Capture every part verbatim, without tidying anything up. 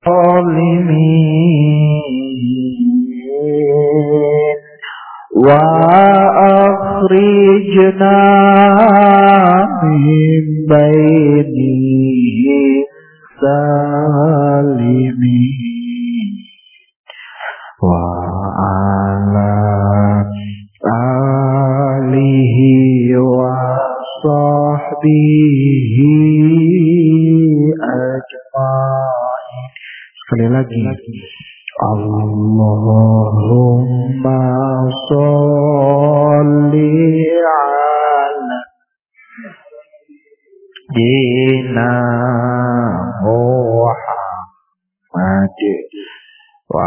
الظالمين وأخرجنا من بينهم سالمين وعلى آله وصحبه أجمعين. Sekali lagi, Allahumma sholli ala Dina Muhammad wa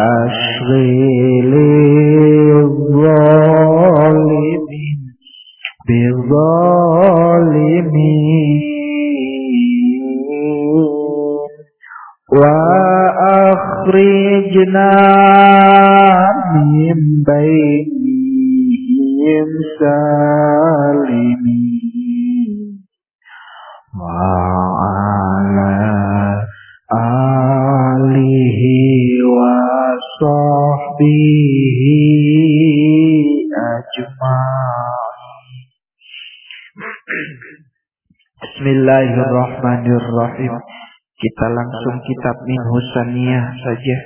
ashril zalimin bizalimin wa akhrijna min bainihim salimin wa ala alihi wa sahbihi ajma'in. Bismillahirrahmanirrahim. Kita langsung kitab Minhus Saniyah saja.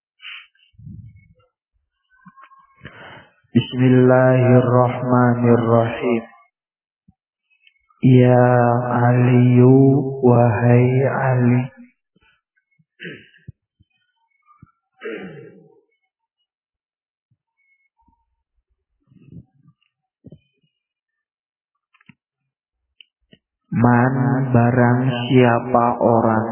Bismillahirrahmanirrahim. Ya Aliyu, wahai Ali, man barang siapa orang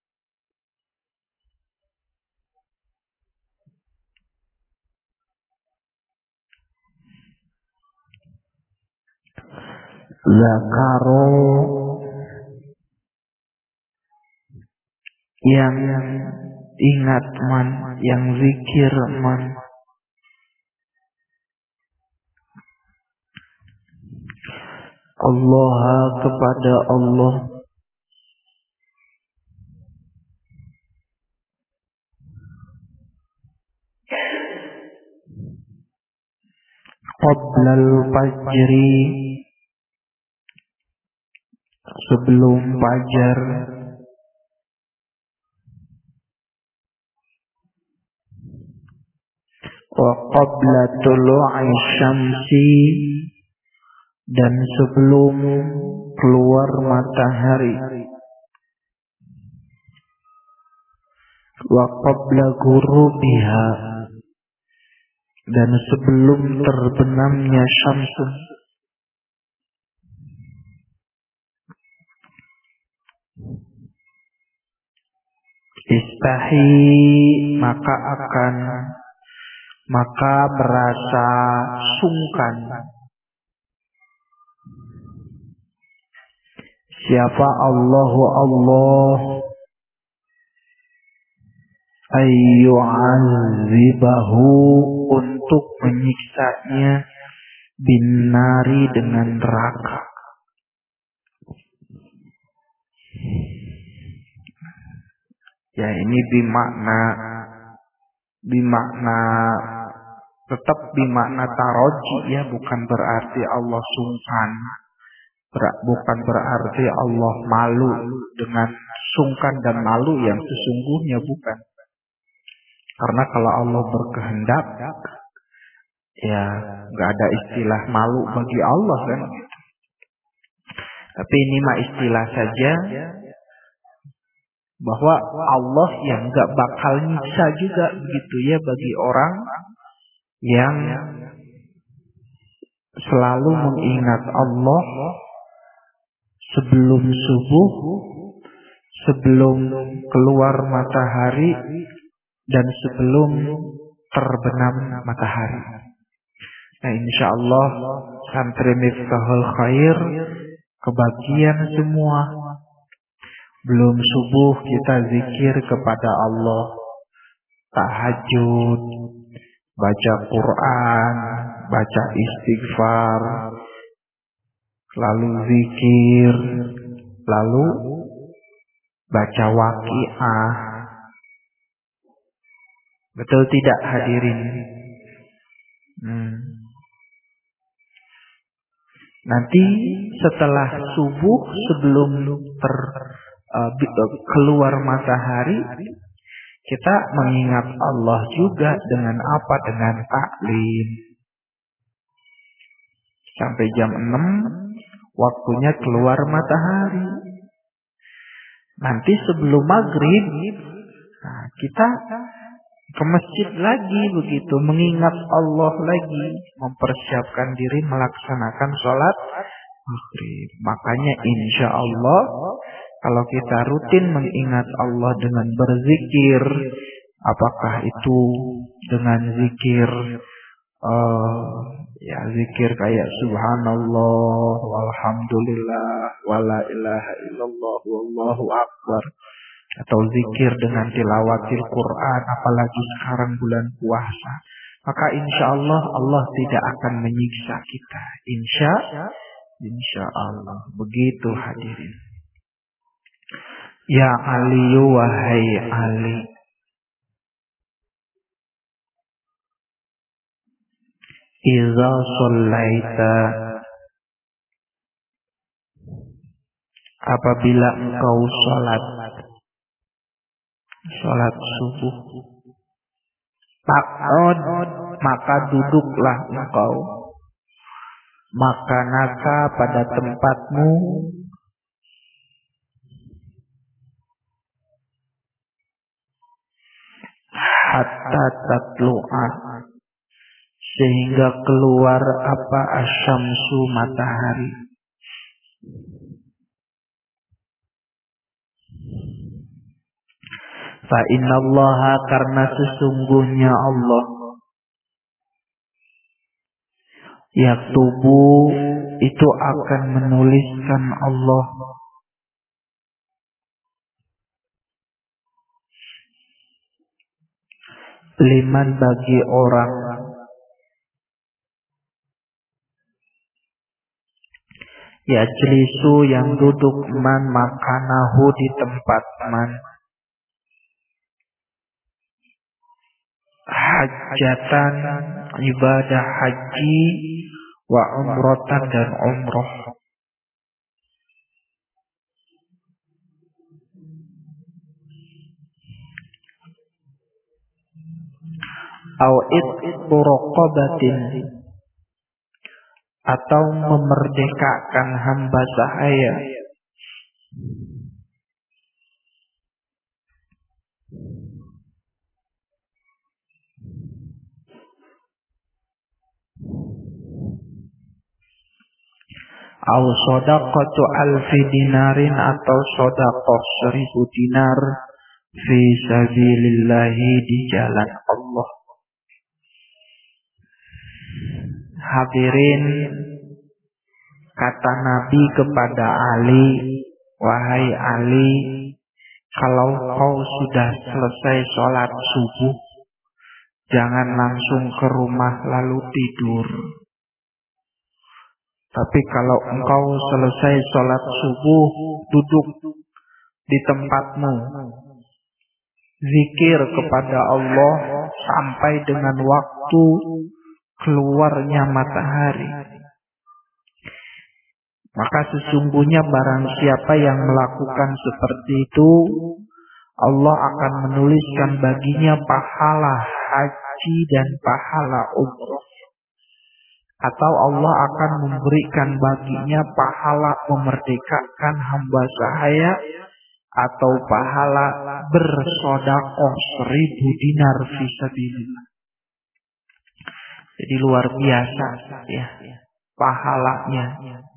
zakaro yang ingat man, yang zikir man, Allah kepada Allah, qablal fajri sebelum fajar, wa qabla tulu'i syamsi dan sebelum keluar matahari, wa qabla ghurubiha dan sebelum terbenamnya syamsu, istahi maka akan maka merasa sungkan siapa Allahu Allah ayyu'azibahu untuk menyiksanya binari dengan neraka. Ya, ini bimakna bimakna tetap bimakna taroji, ya, bukan berarti Allah sungkan, ber, bukan berarti Allah malu dengan sungkan dan malu yang sesungguhnya, bukan. Karena kalau Allah berkehendak, ya nggak ada istilah malu bagi Allah, kan? Tapi ini mah istilah saja, bahwa Allah yang nggak bakal nyiksa juga begitu, ya, bagi orang yang selalu mengingat Allah sebelum subuh, sebelum keluar matahari, dan sebelum terbenam matahari. Nah, insya Allah santri Miftahul Khair kebagian semua. Belum subuh kita zikir kepada Allah, tahajud, baca Quran, baca istighfar, lalu zikir, lalu baca waqiah, Betul tidak hadirin? Hmm. Nanti setelah subuh, sebelum ter uh, keluar matahari, kita mengingat Allah juga dengan apa? Dengan taklim. Sampai jam enam waktunya keluar matahari. Nanti sebelum maghrib, nah, kita ke masjid lagi begitu, mengingat Allah lagi, mempersiapkan diri melaksanakan sholat maghrib. Makanya insya Allah kalau kita rutin mengingat Allah dengan berzikir, apakah itu dengan zikir uh, ya zikir kayak subhanallah walhamdulillah wala ilaha illallah wallahu akbar, atau zikir dengan tilawatil Quran, apalagi sekarang bulan puasa, maka insya Allah Allah tidak akan menyiksa kita. Insya insya Allah. Begitu hadirin. Ya Ali, wahai Ali, iza shallaita, apabila engkau salat salat subuh, faq'ud, maka duduklah engkau, makanaka pada tempatmu, hatta tatlu'a, sehingga keluar apa? Asyamsu, matahari. Fa innallaha, karena sesungguhnya Allah, yaktubu, itu akan menuliskan Allah, liman, bagi orang, yajlisu, yang duduk, man, makanahu, di tempat man, hajatan, ibadah haji, wa umrotan, dan umroh. Au itqu raqabatin, atau memerdekakan hamba sahaya, au shadaqatu alfi dinarin, atau shadaqah seribu dinar, fi sabilillahi, di jalan Allah. Hadirin, kata Nabi kepada Ali, wahai Ali, kalau kau sudah selesai sholat subuh, jangan langsung ke rumah lalu tidur. Tapi kalau engkau selesai sholat subuh, duduk di tempatmu, zikir kepada Allah sampai dengan waktu keluarnya matahari. Maka sesungguhnya barang siapa yang melakukan seperti itu, Allah akan menuliskan baginya pahala haji dan pahala umrah. Atau Allah akan memberikan baginya pahala memerdekakan hamba sahaya, atau pahala bersedekah seribu dinar fisabilillah. Jadi luar biasa ya pahalanya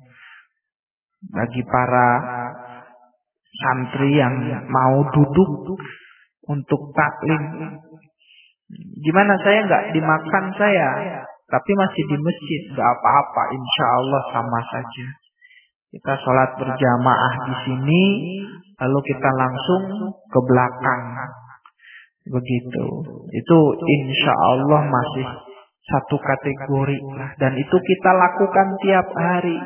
bagi para santri yang mau duduk untuk taklim. Gimana saya nggak dimakan saya, tapi masih di masjid, nggak apa-apa, insya Allah sama saja. Kita sholat berjamaah di sini, lalu kita langsung ke belakang, begitu. Itu insya Allah masih satu kategori, dan itu kita lakukan tiap hari.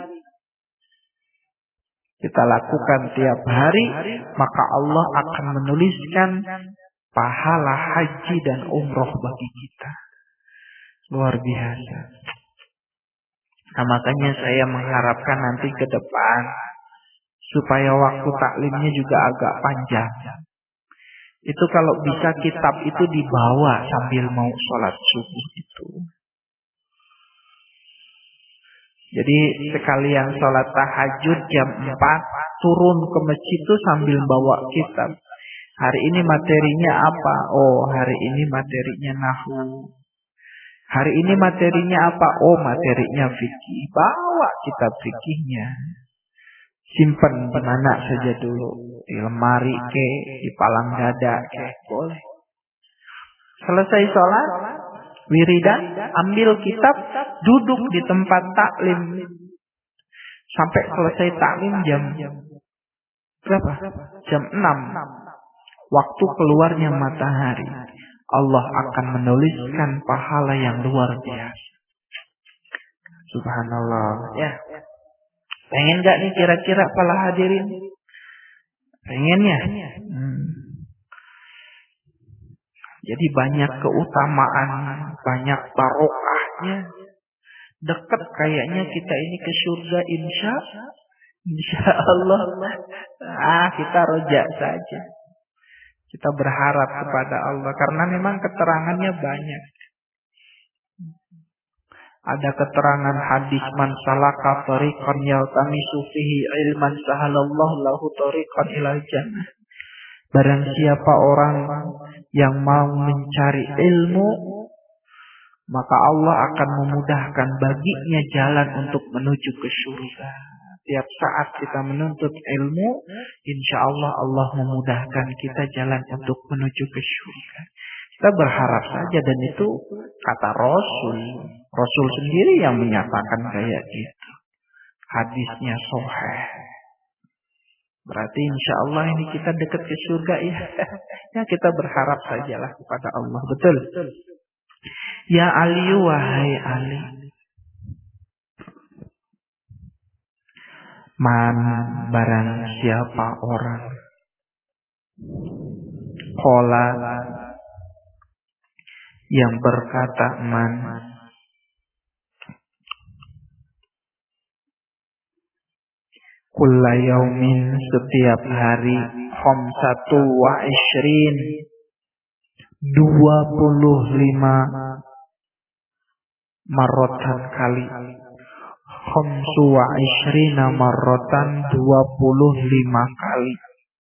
Kita lakukan tiap hari, maka Allah akan menuliskan pahala haji dan umroh bagi kita. Luar biasa. Nah, makanya saya mengharapkan nanti ke depan supaya waktu taklimnya juga agak panjang. Itu kalau bisa kitab itu dibawa sambil mau sholat subuh itu. Jadi sekalian sholat tahajud jam empat, turun ke masjid itu sambil bawa kitab. Hari ini materinya apa? Oh, hari ini materinya nahwu. Hari ini materinya apa? Oh, materinya fikih. Bawa kitab fikihnya. Simpan di mana saja dulu. Di lemari ke, di palang dada ke. Boleh. Selesai sholat, wiridan, ambil kitab, duduk di tempat taklim. Sampai selesai taklim jam berapa? Jam enam. Waktu keluarnya matahari. Allah akan menuliskan pahala yang luar biasa. Subhanallah. Ya. Pengen gak nih kira-kira para hadirin? Pengen ya? Hmm. Jadi banyak keutamaan, banyak barokahnya. Dekat kayaknya kita ini ke surga, insya insya Allah. Ah, kita rojak saja. Kita berharap kepada Allah karena memang keterangannya banyak. Ada keterangan hadis man salaka tariqan yaltamisu fihi ilman sahalallahu lahu tariqan ilal jannah. Barang siapa orang yang mau mencari ilmu, maka Allah akan memudahkan baginya jalan untuk menuju ke surga. Tiap saat kita menuntut ilmu, insya Allah Allah memudahkan kita jalan untuk menuju ke surga. Kita berharap saja, dan itu kata Rasul. Rasul sendiri yang menyatakan kayak gitu. Hadisnya sahih. Berarti insya Allah ini kita dekat ke surga ya. Ya kita berharap sajalah kepada Allah. Betul. Ya Ali, wahai Ali. Man, barang siapa orang Qala, yang berkata man, kulla yaumin, setiap hari, khamsatu wa ishrin, dua puluh lima marrotan kali. Khamsu wa ishrina marrotan, dua puluh lima kali.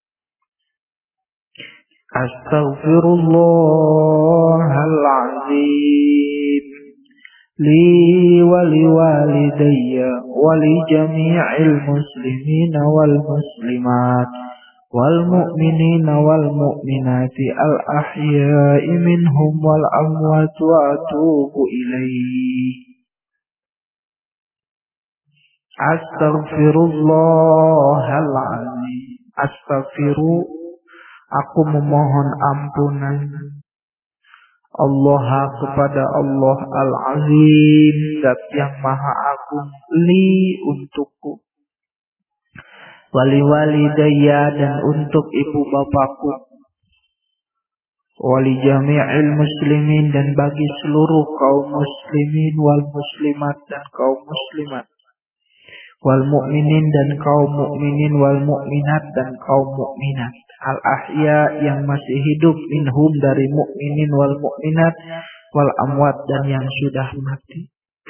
Astaghfirullahaladzim li wa li walidayya wa li jami'il muslimina wal muslimat wal mu'minina wal mu'minati al ahya'i minhum wal amwat wa atubu ilaihi. Astaghfirullahaladzim. Astaghfiru, aku memohon ampunan Allah kepada Allah Al-Azim, Zat yang maha agung, li untukku, wali walidayya, dan untuk ibu bapakku, wali jami'il muslimin, dan bagi seluruh kaum muslimin, wal muslimat, dan kaum muslimat, wal mu'minin, dan kaum mu'minin, wal mu'minat, dan kaum mu'minat, al ahya, yang masih hidup, minhum, dari mu'minin wal mu'minat, wal amwat, dan yang sudah mati.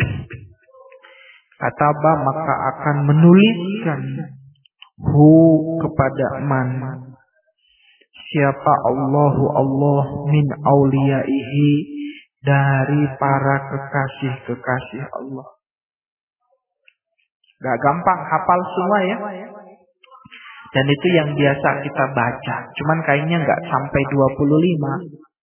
Kataba, maka akan menuliskan hu, kepada man, siapa Allahu Allah, min auliyaihi, dari para kekasih-kekasih Allah. Gak gampang hafal semua ya. Dan itu yang biasa kita baca. Cuman kayaknya gak sampai dua puluh lima.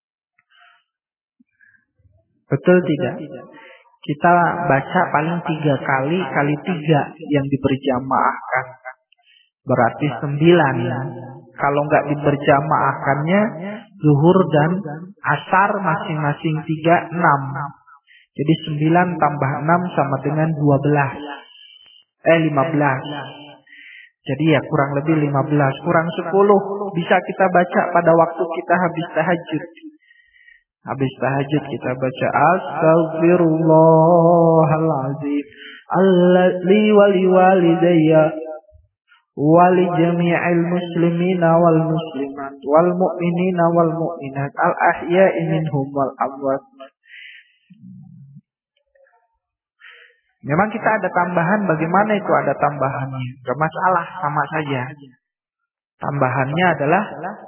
Betul tidak? Kita baca paling tiga kali, kali tiga yang diberjamaahkan. Berarti sembilan. Kalau gak diberjamaahkannya, zuhur dan asar masing-masing tiga, enam. Jadi sembilan tambah enam sama dengan dua belas. Eh lima belas. Jadi ya kurang lebih lima belas, kurang sepuluh bisa kita baca pada waktu kita habis tahajud. Habis tahajud kita baca Astaghfirullahaladzim Alladzi wali walidayya wali jami'il muslimina wal muslimat wal mu'minina wal mu'minat al ahya'i minhum wal amwat. Memang kita ada tambahan, bagaimana itu ada tambahannya? Gak masalah, sama saja. Tambahannya adalah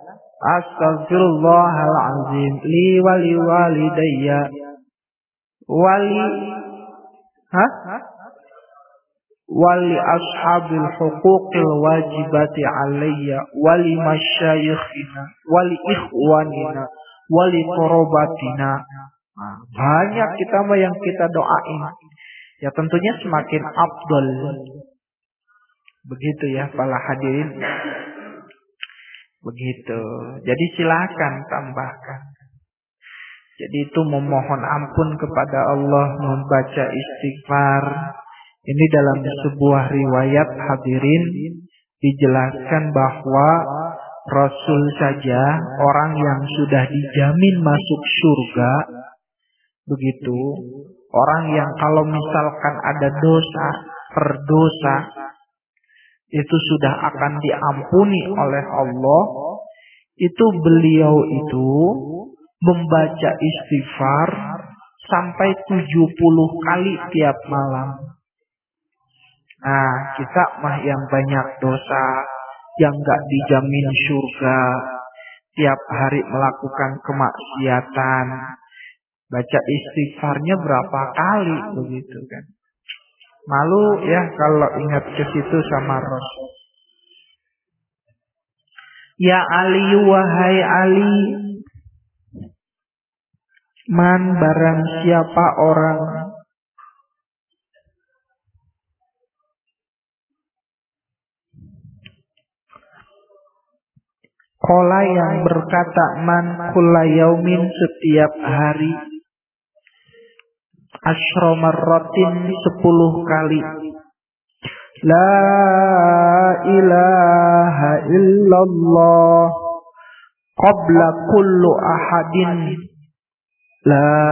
Astaghfirullahaladzim li wali walidayya wali ha? Wali ashabil huquqil wajibati alayya wali masyayikhina wali ikhwanina wali qorobatina. Nah, banyak kita mah yang kita doain. Ya tentunya semakin afdol. Begitu ya para hadirin. Begitu. Jadi silakan tambahkan. Jadi itu memohon ampun kepada Allah, membaca istighfar. Ini dalam sebuah riwayat hadirin dijelaskan bahwa Rasul saja, orang yang sudah dijamin masuk surga, begitu, orang yang kalau misalkan ada dosa, perdosa, itu sudah akan diampuni oleh Allah, itu beliau itu membaca istighfar sampai tujuh puluh kali tiap malam. Nah, kita mah yang banyak dosa, yang gak dijamin surga, tiap hari melakukan kemaksiatan, baca istighfarnya berapa kali begitu kan. Malu ya kalau ingat ke situ sama Rasul. Ya Ali, wahai Ali, man barang siapa orang Kola yang berkata man kulla yaumin setiap hari asyra marratin sepuluh kali la ilaha illallah qabla kullu ahadin la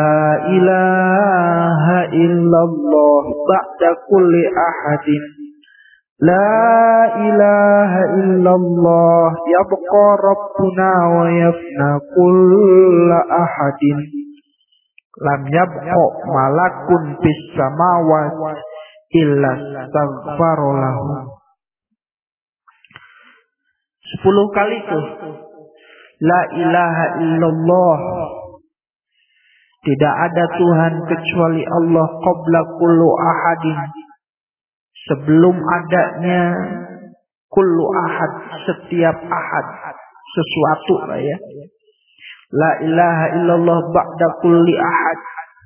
ilaha illallah ba'da kulli ahadin La ilaha illallah yabqa rabbuna wa yafna kulla ahadin lam yabqa malakun fis samawati illa astaghfara lahu. Sepuluh kali tuh. La ilaha illallah, tidak ada Tuhan kecuali Allah, qabla kullu ahadin, sebelum adanya kullu ahad, setiap ahad, sesuatu lah ya. La ilaha illallah ba'da kulli ahad.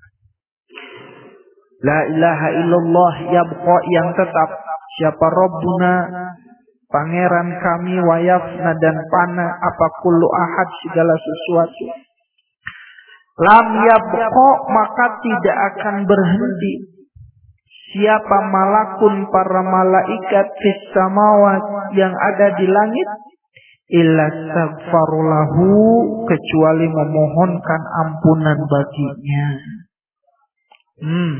La ilaha illallah yabqa, yang tetap. Siapa Rabbuna, pangeran kami, wayafna dan pana apa kullu ahad, segala sesuatu. Lam yabqa, maka tidak akan berhenti. Siapa malakun, para malaikat fis samawat, yang ada di langit, illa astaghfarulahu, kecuali memohonkan ampunan baginya. Hmm.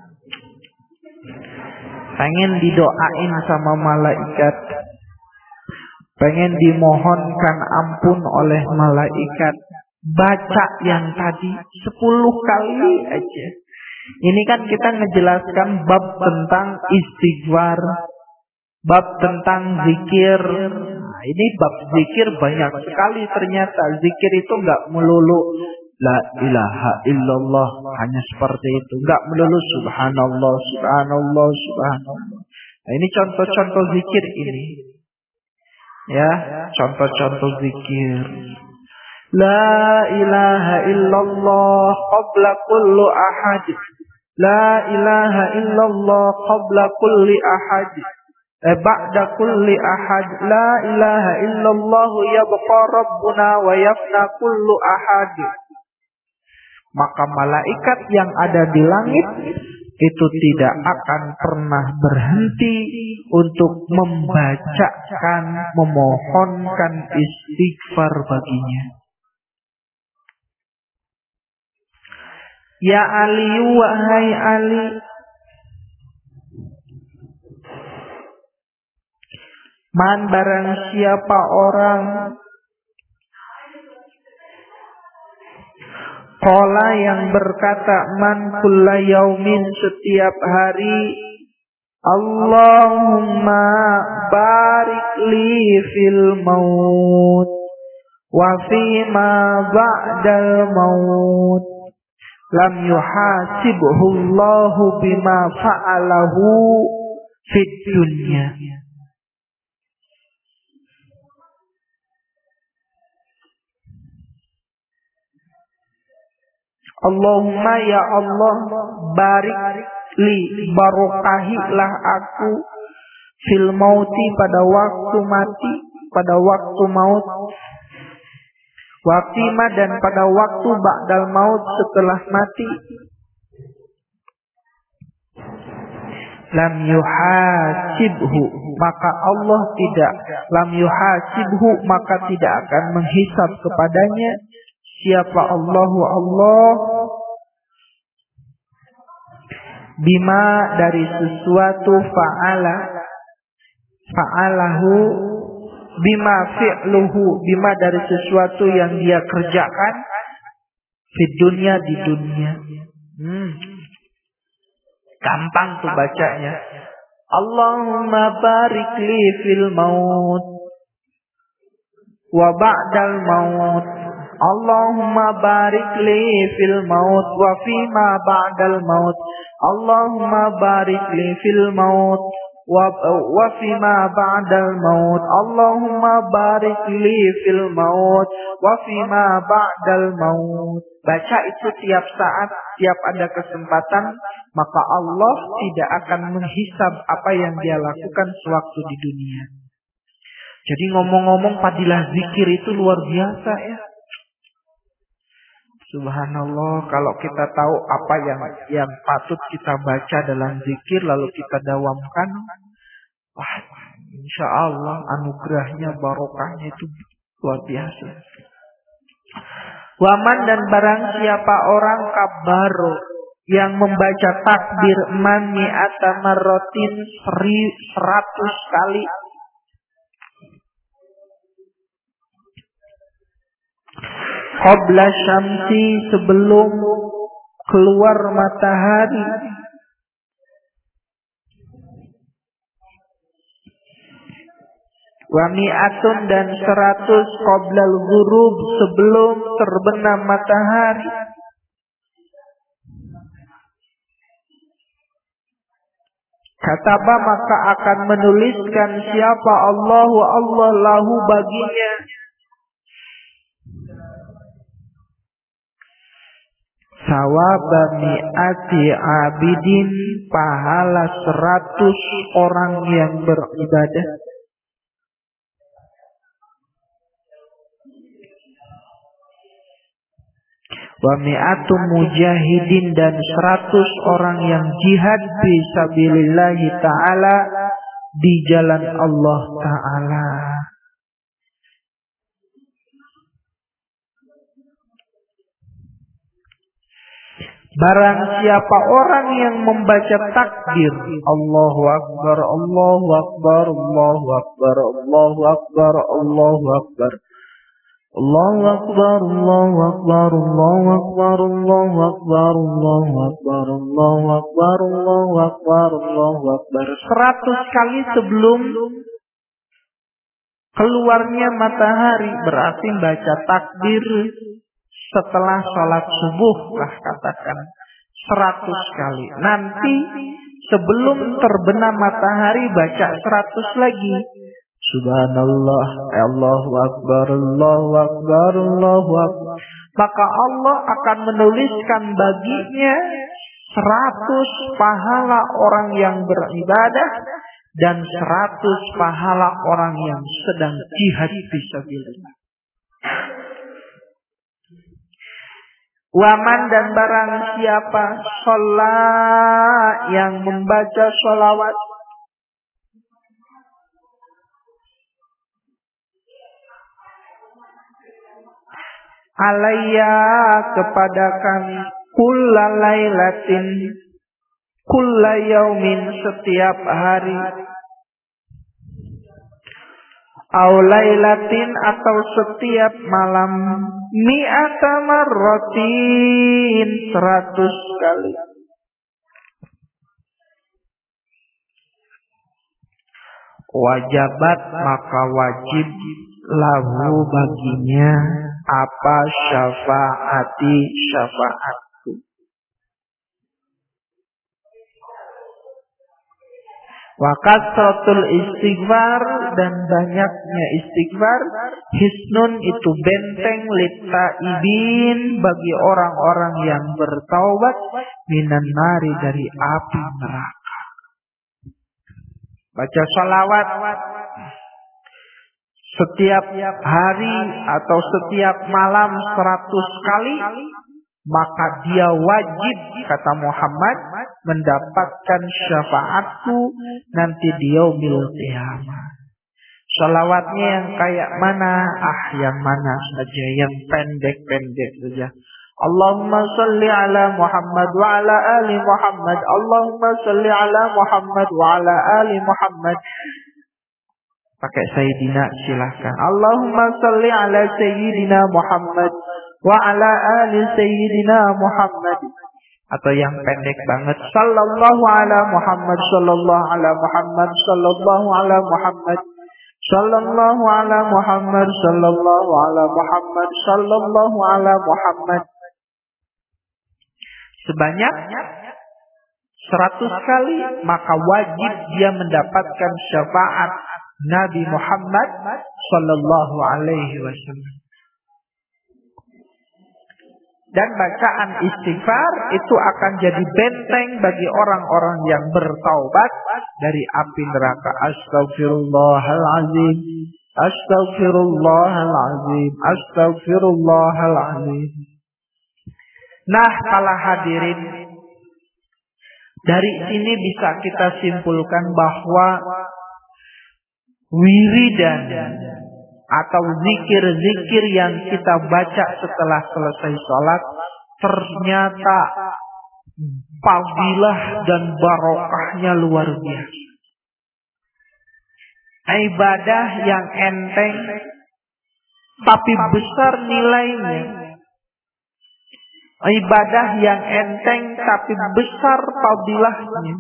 Pengen didoain sama malaikat, pengen dimohonkan ampun oleh malaikat, baca yang tadi sepuluh kali aja. Ini kan kita ngejelaskan bab tentang istighfar, bab tentang zikir. Nah, ini bab zikir banyak sekali ternyata. Zikir itu enggak melulu la ilaha illallah, hanya seperti itu. Enggak melulu subhanallah, subhanallah, subhanallah. Nah, ini contoh-contoh zikir ini. Ya, contoh-contoh zikir. La ilaha illallah qabla kullu ahad. La ilaha illallah qabla kulli ahad. Eh, ba'da kulli ahad. La ilaha illallah yabqa rabbuna wa yafna kullu ahad. Maka malaikat yang ada di langit itu tidak akan pernah berhenti untuk membacakan, memohonkan istighfar baginya. Ya Ali, wahai Ali, man barang siapa orang qala yang berkata man kulla yaumin setiap hari Allahumma barik li fil maut wa fi ma ba'dal maut lam yuhasibhu Allahu bima fa'alahu fid dunya. Allahumma ya Allah, barik li, barokahilah aku fil mauti pada waktu mati, pada waktu maut, waktima dan pada waktu ba'dal maut setelah mati. Lam yuhasibhu, maka Allah tidak, lam yuhasibhu, maka tidak akan menghisab kepadanya. Siapa Allahu Allah bima dari sesuatu fa'ala fa'alahu bima fi'luhu, bima dari sesuatu yang dia kerjakan di dunia di dunia. Hmm. Gampang tuh bacanya. Allahumma barik li fil maut wa ba'dal maut. Allahumma barik li fil maut wa fima ba'dal maut. Allahumma barik li fil maut wa wa fima ba'dal maut. Allahumma barik li fil maut wa fima ba'dal maut. Baca itu tiap saat, tiap ada kesempatan, maka Allah tidak akan menghisab apa yang dia lakukan sewaktu di dunia. Jadi ngomong-ngomong fadilah zikir itu luar biasa ya. Subhanallah, kalau kita tahu apa yang yang patut kita baca dalam zikir lalu kita dawamkan, wah, insya Allah anugerahnya, barokahnya itu luar biasa. Waman dan barang siapa orang kabaru yang membaca takbir man mi'ata marrotin seratus kali, qabla syamsi sebelum keluar matahari, wa mi'atun dan seratus qoblal ghurub sebelum terbenam matahari, kataba maka akan menuliskan siapa Allahu Allah lahu baginya sawaba mi'ati abidin, pahala seratus orang yang beribadah, wa mi'atu mujahidin dan seratus orang yang jihad fisabilillahi ta'ala di jalan Allah ta'ala. Barang siapa orang yang membaca takbir Allahu Akbar, Allahu Akbar, Allahu Akbar, Allahu Akbar, Allahu Akbar, Allahu Akbar, Allahu Akbar, Allahu Akbar, Allahu Akbar, Allahu Akbar, Allahu Akbar, Allahu Akbar, Allahu Akbar, seratus kali sebelum keluarnya matahari, berarti baca takbir setelah sholat subuh lah katakan seratus kali. Nanti sebelum terbenam matahari baca seratus lagi. Subhanallah, Allahu Akbar, Allahu Akbar, Allahu Akbar. Maka Allah akan menuliskan baginya seratus pahala orang yang beribadah dan seratus pahala orang yang sedang jihad fisabilillah. Waman dan barang siapa sholat yang membaca sholawat alayya kepada kami kulla lailatin kulla yaumin setiap hari au lailatin atau setiap malam mi'ata marratin seratus kali wajabat maka wajib lahu baginya apa syafaati syafaatku. Wa kasratul istighfar dan banyaknya istighfar hisnun itu benteng littaibin bagi orang-orang yang bertaubat minan nari dari api neraka. Baca sholawat setiap hari atau setiap malam seratus kali, maka dia wajib, kata Muhammad, mendapatkan syafaatku nanti di yaumil qiyamah. Sholawatnya yang kayak mana? Ah, yang mana saja, yang pendek-pendek saja. Allahumma salli ala Muhammad wa ala ali Muhammad. Allahumma salli ala Muhammad wa ala ali Muhammad. Pakai Sayyidina silahkan. Allahumma salli ala Sayyidina Muhammad wa ala ali Sayyidina Muhammad. Atau yang pendek banget. Sallallahu ala Muhammad, sallallahu ala Muhammad, sallallahu ala Muhammad, sallallahu ala Muhammad, sallallahu ala Muhammad, sallallahu ala Muhammad. Sebanyak seratus kali, maka wajib dia mendapatkan syafaat Nabi Muhammad sallallahu alaihi wasallam. Dan bacaan istighfar itu akan jadi benteng bagi orang-orang yang bertaubat dari api neraka. Astaghfirullahalazim, astaghfirullahalazim, astaghfirullahalazim. Nah, para hadirin, dari sini bisa kita simpulkan bahwa wiridan atau zikir-zikir yang kita baca setelah selesai sholat ternyata fadilah dan barokahnya luar biasa. Ibadah yang enteng tapi besar nilainya. Ibadah yang enteng tapi besar fadilahnya.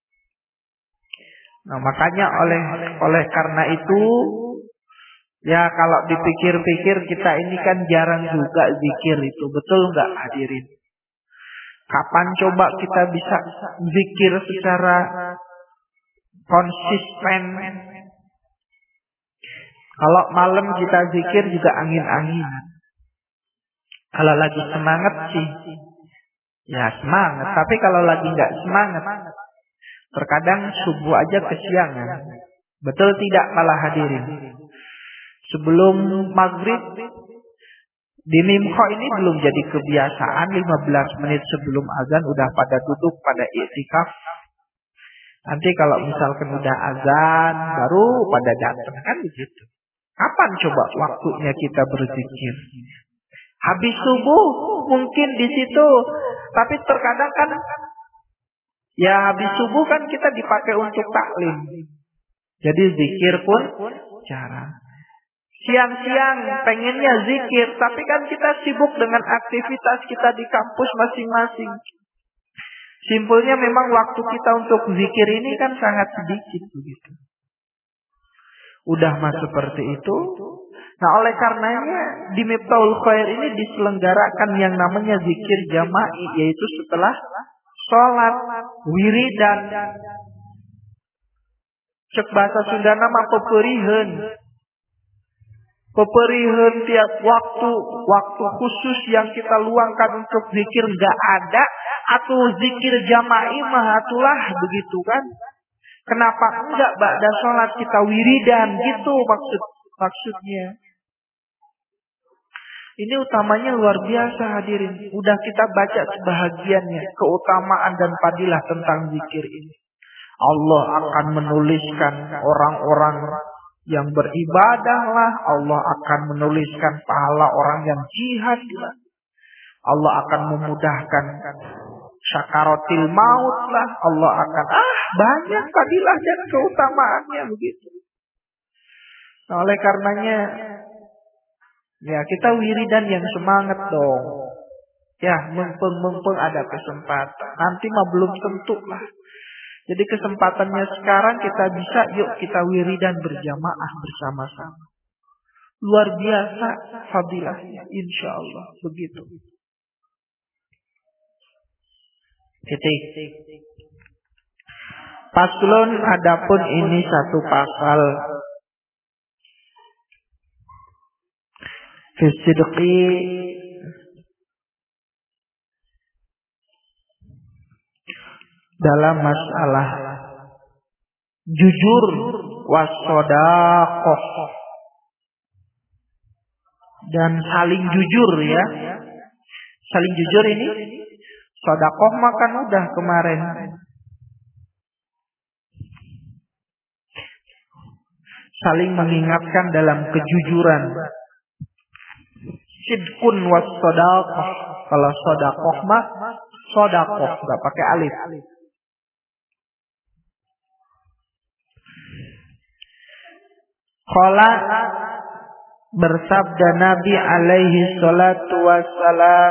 Nah, makanya oleh oleh karena itu, ya kalau dipikir-pikir kita ini kan jarang juga zikir itu, betul nggak hadirin? Kapan coba kita bisa zikir secara konsisten? Kalau malam kita zikir juga angin-anginan. Kalau lagi semangat sih, ya semangat. Tapi kalau lagi nggak semangat, terkadang subuh aja kesiangan. Betul tidak malah hadirin? Sebelum maghrib di Mimko ini belum jadi kebiasaan, lima belas menit sebelum azan udah pada duduk pada i'tikaf. Nanti kalau misalkan udah azan baru pada datang, kan begitu. Kapan coba waktunya kita berzikir? Habis subuh mungkin di situ, tapi terkadang kan ya habis subuh kan kita dipakai untuk taklim. Jadi zikir pun jarang. Siang-siang pengennya zikir, tapi kan kita sibuk dengan aktivitas kita di kampus masing-masing. Simpulnya memang waktu kita untuk zikir ini kan sangat sedikit begitu. Udah mah seperti itu. Nah, oleh karenanya di Miftahul Khair ini diselenggarakan yang namanya zikir jama'i, yaitu setelah sholat, wiridan. Cek bahasa Sunda nama peperiheun. Peperiheun tiap waktu, waktu khusus yang kita luangkan untuk zikir nggak ada, atau zikir jama'i mah atulah begitu kan? Kenapa enggak ba'da sholat kita wiridan gitu maksud maksudnya? Ini utamanya luar biasa hadirin. Udah kita baca sebahagiannya. Keutamaan dan fadilah tentang zikir ini. Allah akan menuliskan orang-orang yang beribadah lah. Allah akan menuliskan pahala orang yang jihad lah. Allah akan memudahkan syakaratil maut lah. Allah akan, ah banyak fadilah dan keutamaannya begitu. Nah, oleh karenanya, ya kita wiridan yang semangat dong. Ya mumpung-mumpung ada kesempatan. Nanti mah belum tentu lah. Jadi kesempatannya sekarang kita bisa, yuk kita wiridan berjamaah bersama-sama. Luar biasa fadilahnya, insya Allah begitu. Titik. Paslon, adapun ini satu pasal. Fisidqi dalam masalah jujur wasodaqoh dan saling jujur ya. Saling jujur ini sodakoh makan udah kemarin. Saling mengingatkan dalam kejujuran. Sidkun was sodakoh. Kalau sodakoh mah sodakoh nggak pakai alif. Qala bersabda Nabi alaihi salatu wassalam,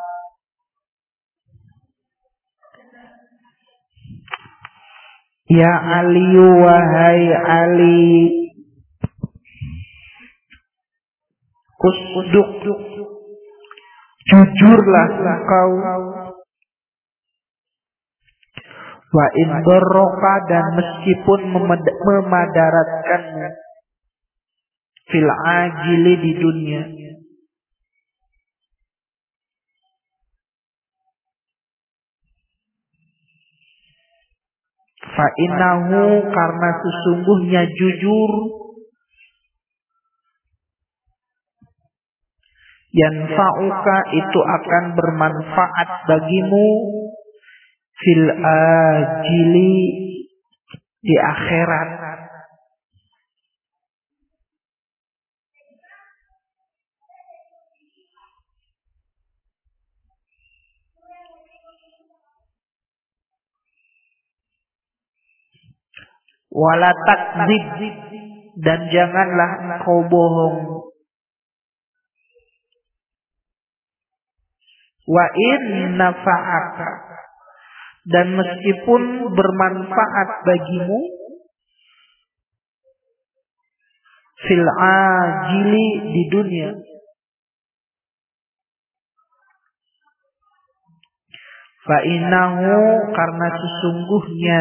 ya Ali, wahai Ali, usduk, jujurlah engkau, wa in darroka, dan meskipun memadaratkanmu, fil ajili, di dunia. Fa innahu, karena sesungguhnya jujur, yanfa'uka, itu akan bermanfaat bagimu, fil ajili, di akhirat. Wala takdzib, dan janganlah engkau bohong. Wa in nafa'aka, dan meskipun bermanfaat bagimu, fil ajili, di dunia. Fa innahu, karena sesungguhnya,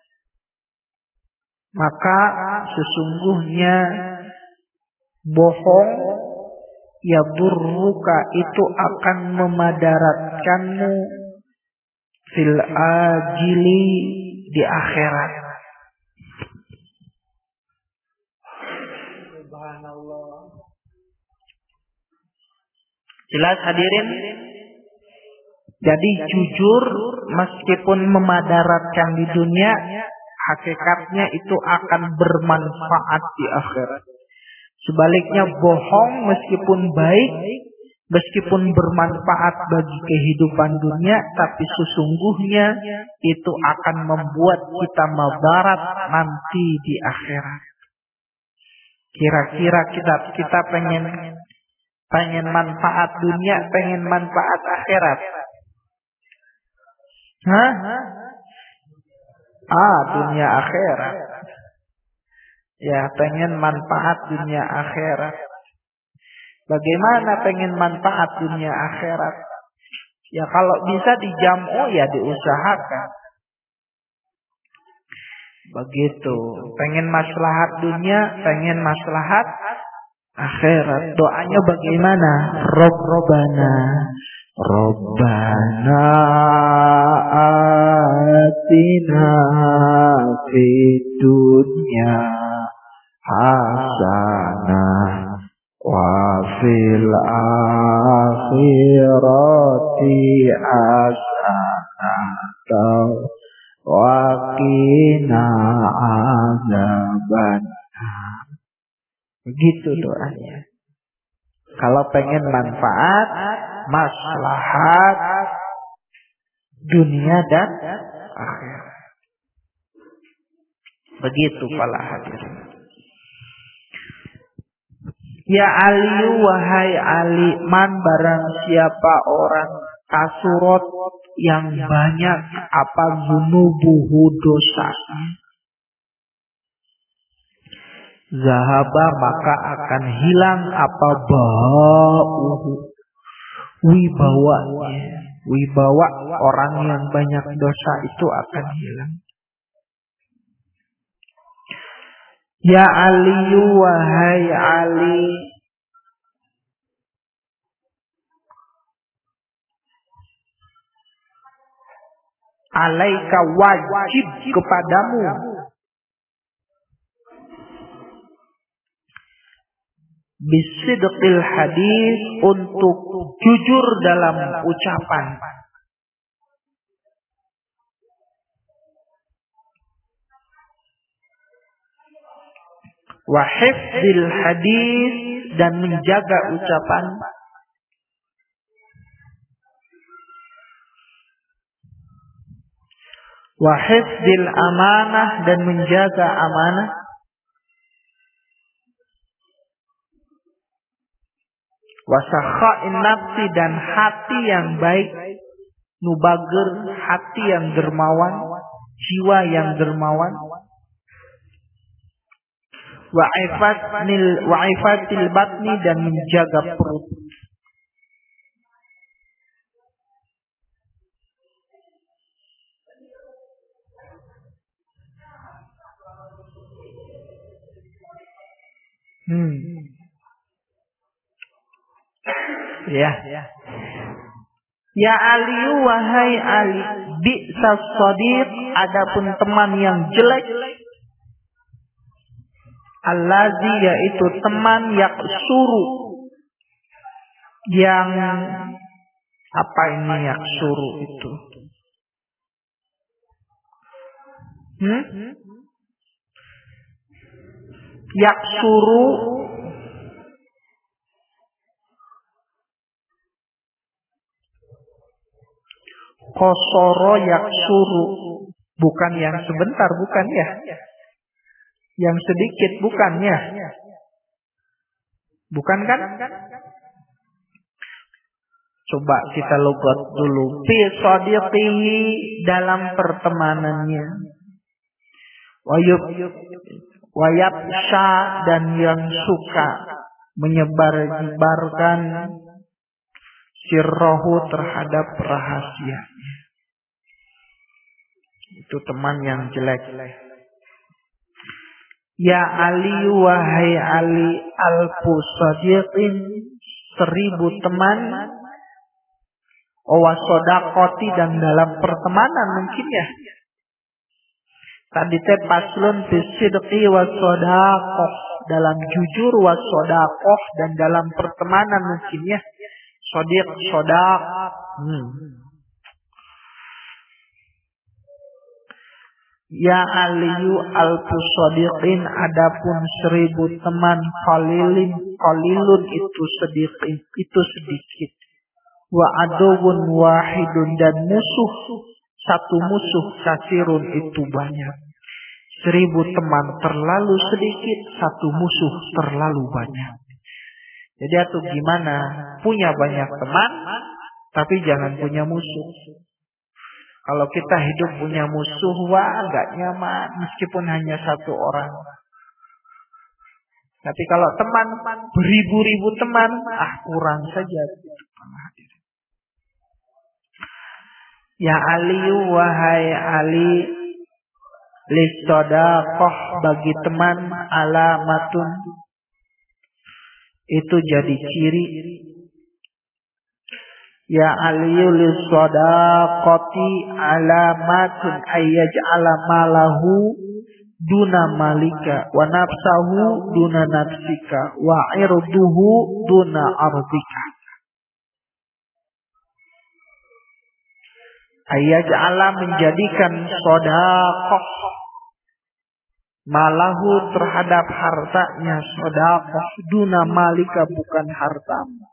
maka sesungguhnya bohong, ya burruka, itu akan memadaratkanmu, fil ajili, di akhirat. Subhanallah. Jelas hadirin? Jadi jujur meskipun memadaratkan di dunia, hakikatnya itu akan bermanfaat di akhirat. Sebaliknya bohong meskipun baik, meskipun bermanfaat bagi kehidupan dunia, tapi sesungguhnya itu akan membuat kita madarat nanti di akhirat. Kira-kira kita kita pengen pengen manfaat dunia, pengen manfaat akhirat? Hah? Ah, dunia akhirat. Ya, pengen manfaat dunia akhirat. Bagaimana pengen manfaat dunia akhirat? Ya kalau bisa dijamu, ya diusahakan. Begitu. Pengen maslahat dunia, pengen maslahat akhirat. Doanya bagaimana? Rabbana Rabbana atina fid dunya hasanah wa fil akhirati hasanatan wa qina adzabannar. Begitu doanya. Kalau pengen manfaat, maslahat dunia dan akhirat. Begitu para hadirin. Ya Ali, wahai Ali, man barang siapa orang kasurat yang banyak apa zunubuhu dosanya, zahaba maka akan hilang apa bauhu, wibawanya. Wibawa orang yang banyak dosa itu akan hilang. Ya Ali, wahai Ali, alaika wajib kepadamu bisidqil hadis untuk jujur dalam ucapan, wa hifdzil hadis dan menjaga ucapan, wa hifdzil amanah dan menjaga amanah, wa sakha'in nafsi dan hati yang baik, nubager hati yang dermawan, jiwa yang dermawan, wa ifatil wa ifatil batni dan menjaga perut. Hmm. Ya. Ya Ali, wahai Ali, bi'sas sadiq, adapun teman yang jelek, allazi yaitu teman yaksuru, yang apa ini yaksuru itu? Hmm? Yaksuru kosoro yaksuru, bukan yang sebentar, bukan ya? Yang sedikit, bukan ya? Bukan kan? Coba kita logat dulu. Fi sadiqihi, dalam pertemanannya. Wayub wayabsha, dan yang suka menyebar-nyebarkan sirrohu terhadap rahasianya. Itu teman yang jelek. Ya Ali, wahai Ali, alfu sadiqin, seribu teman, wa sodaqoti, dan dalam pertemanan mungkin ya. Tadi teh paslun bisidqi wa sodaqoh, dalam jujur wa sodaqoh, dan dalam pertemanan mungkin ya. Sodiq, sodaq. Hmm. Ya Aliyu alfu sodiqin, adapun seribu teman, qalilin, qalilun itu sedikit, itu sedikit. Wa aduwun wahidun, dan musuh, satu musuh, kasirun itu banyak. Seribu teman terlalu sedikit, satu musuh terlalu banyak. Jadi atau gimana? Punya banyak teman, tapi jangan punya musuh. Kalau kita hidup punya musuh, wah gak nyaman, meskipun hanya satu orang. Tapi kalau teman, beribu-ribu teman, ah kurang saja. Ya Ali, wahai Ali, lisodaqoh, bagi teman, alamatun, itu jadi ciri. Ya Aliyu lisodaqoti alamatun ayyaj'ala malahu duna malika wa nafsahu duna nafsika wa irduhu duna ardika. Ayaj'ala menjadikan sedekah malahu terhadap hartanya, sedekah duna malika bukan hartamu.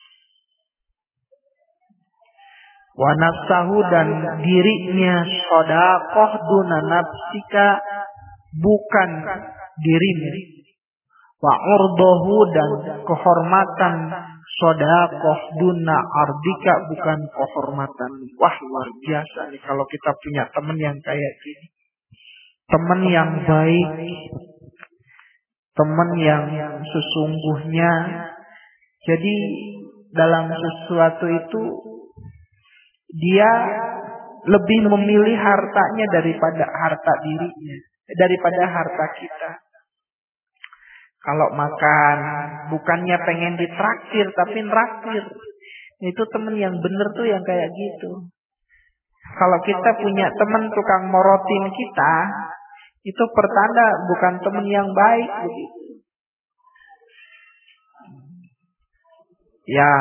Wa nafsahu dan dirinya, sedekah duna nafsika bukan dirimu. Wa urdahu dan kehormatan sedekah duna ardika bukan kehormatan. Wah, luar biasa nih kalau kita punya teman yang kayak gini. Teman yang baik, teman yang sesungguhnya. Jadi dalam sesuatu itu dia lebih memilih hartanya daripada harta dirinya, daripada harta kita. Kalau makan, bukannya pengen ditraktir, tapi nraktir. Itu teman yang bener tuh yang kayak gitu. Kalau kita punya teman tukang morotin kita, itu pertanda bukan teman yang baik. Begitu. Ya,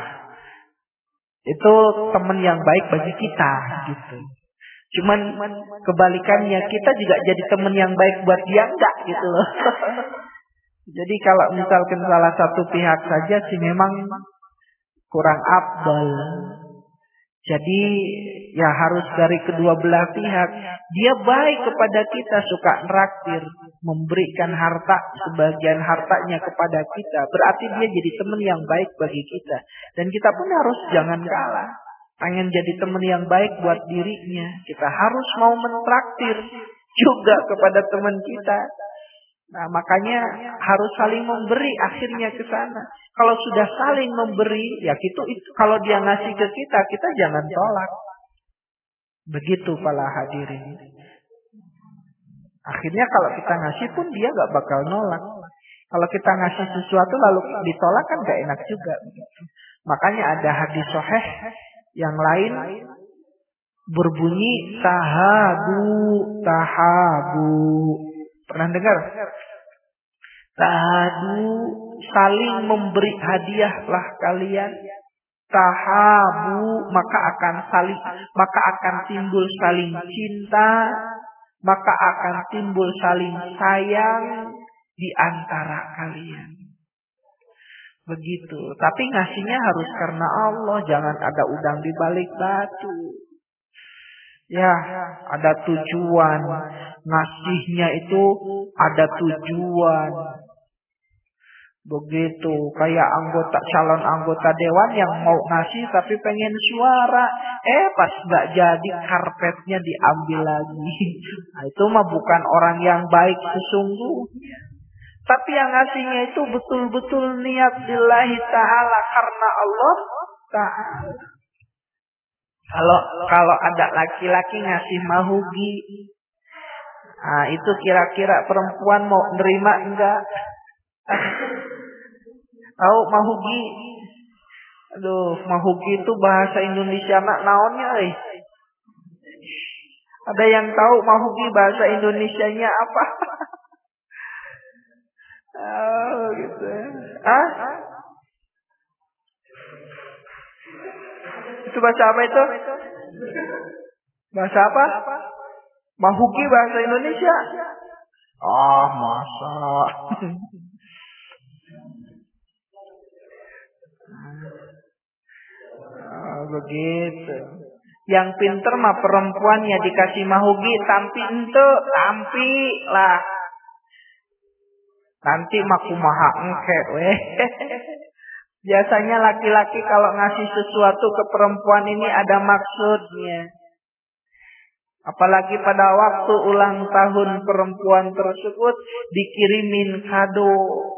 itu teman yang baik bagi kita. Gitu. Cuman kebalikannya, kita juga jadi teman yang baik buat dia enggak gitu loh. Jadi kalau misalkan salah satu pihak saja sih memang kurang afdal. Jadi ya harus dari kedua belah pihak. Dia baik kepada kita, suka nraktir, memberikan harta, sebagian hartanya kepada kita. Berarti dia jadi teman yang baik bagi kita. Dan kita pun harus jangan kalah. Pengen jadi teman yang baik buat dirinya. Kita harus mau mentraktir juga kepada teman kita. Nah, makanya harus saling memberi akhirnya ke sana. Kalau sudah saling memberi, ya gitu itu. Kalau dia ngasih ke kita, kita jangan tolak. Begitu para hadirin. Akhirnya kalau kita ngasih pun dia gak bakal nolak. Kalau kita ngasih sesuatu lalu ditolak kan gak enak juga. Makanya ada hadis sahih yang lain berbunyi tahabu, tahabu. Pernah dengar? Tahadu, saling memberi hadiahlah kalian. Tahabu, maka akan saling, maka akan timbul saling cinta, maka akan timbul saling sayang di antara kalian. Begitu. Tapi ngasihnya harus karena Allah, jangan ada udang di balik batu. Ya, ada tujuan. Ngasihnya itu ada tujuan. Begitu. Kayak anggota calon anggota dewan yang mau ngasih tapi pengen suara. Eh pas gak jadi karpetnya diambil lagi. Nah, itu mah bukan orang yang baik sesungguhnya. Tapi yang ngasihnya itu betul-betul niat lillahi ta'ala, karena Allah ta'ala. Kalau kalau ada laki-laki ngasih mahugi, nah itu kira-kira perempuan mau nerima enggak? Tahu mahugi? Aduh, mahugi itu bahasa Indonesia nak naonnya, eh. Ada yang tahu mahugi bahasa Indonesianya apa? Oh, gitu. Ah? Itu bahasa apa itu? Bahasa apa? Mahugi bahasa Indonesia. Ah, masa. Ah, begitu. Yang pinter mah perempuannya dikasih mahugi, tampi ente, tampi lah. Nanti mah kumaha engke weh. Biasanya laki-laki kalau ngasih sesuatu ke perempuan ini ada maksudnya. Apalagi pada waktu ulang tahun perempuan tersebut dikirimin kado.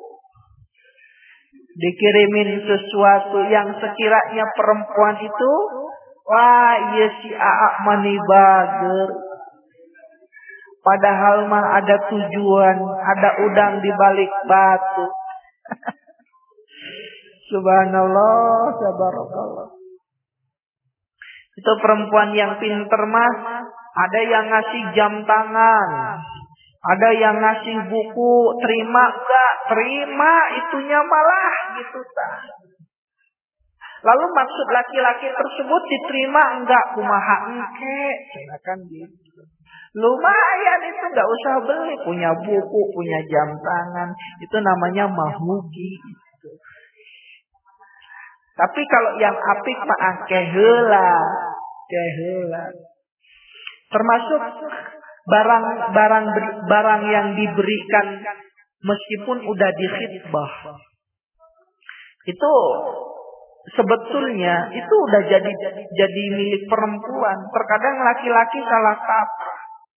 Dikirimin sesuatu yang sekiranya perempuan itu, wah iya si Aa manibager. Padahal mah ada tujuan, ada udang di balik batu. Subhanallah, tabarakallah. Itu perempuan yang pinter mah, ada yang ngasih jam tangan, Ada yang ngasih buku, terima enggak? Terima, itunya malah gitu tak. Lalu maksud laki-laki tersebut diterima enggak? Kumaha engke? Silakan gitu. Lumayan itu, enggak usah beli. Punya buku, punya jam tangan, itu namanya mahmugi. Gitu. Tapi kalau yang apik mah keheula, keheula. Termasuk barang-barang barang yang diberikan meskipun udah dikhitbah. Itu sebetulnya itu udah jadi jadi milik perempuan. Terkadang laki-laki salah kaprah.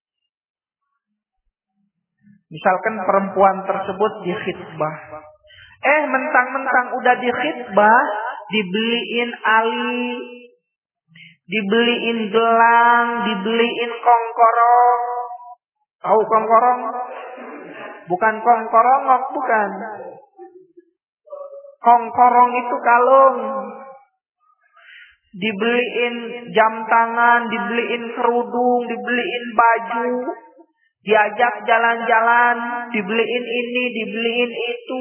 Misalkan perempuan tersebut dikhitbah. Eh mentang-mentang udah dikhitbah, dibeliin ali, dibeliin gelang, dibeliin kongkorong. Tahu kongkorong? Bukan kongkorongok, bukan. Kongkorong itu kalung. Dibeliin jam tangan, dibeliin kerudung, dibeliin baju, diajak jalan-jalan, dibeliin ini, dibeliin itu.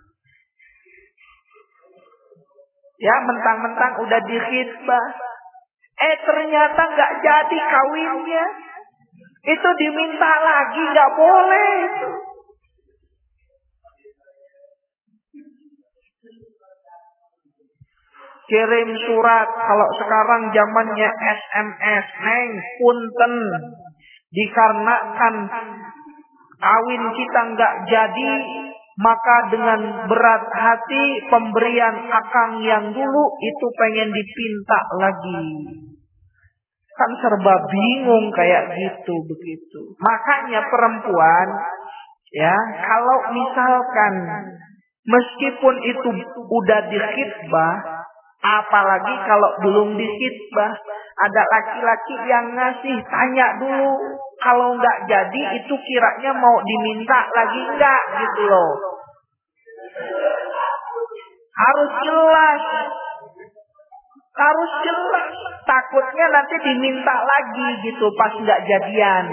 Ya, mentang-mentang udah dikhitbah. Eh ternyata nggak jadi kawinnya. Itu diminta lagi, nggak boleh. Kirim surat, kalau sekarang zamannya S M S, neng, punten, dikarenakan kawin kita nggak jadi, maka dengan berat hati pemberian akang yang dulu itu pengen dipinta lagi. Kan serba bingung kayak gitu begitu. Makanya perempuan, ya, kalau misalkan meskipun itu udah dikhitbah, apalagi kalau belum dikhitbah, ada laki-laki yang ngasih, tanya dulu. Kalau nggak jadi itu kiranya mau diminta lagi nggak gitu loh. Harus jelas. Harus jelas. Takutnya nanti diminta lagi gitu pas nggak jadian.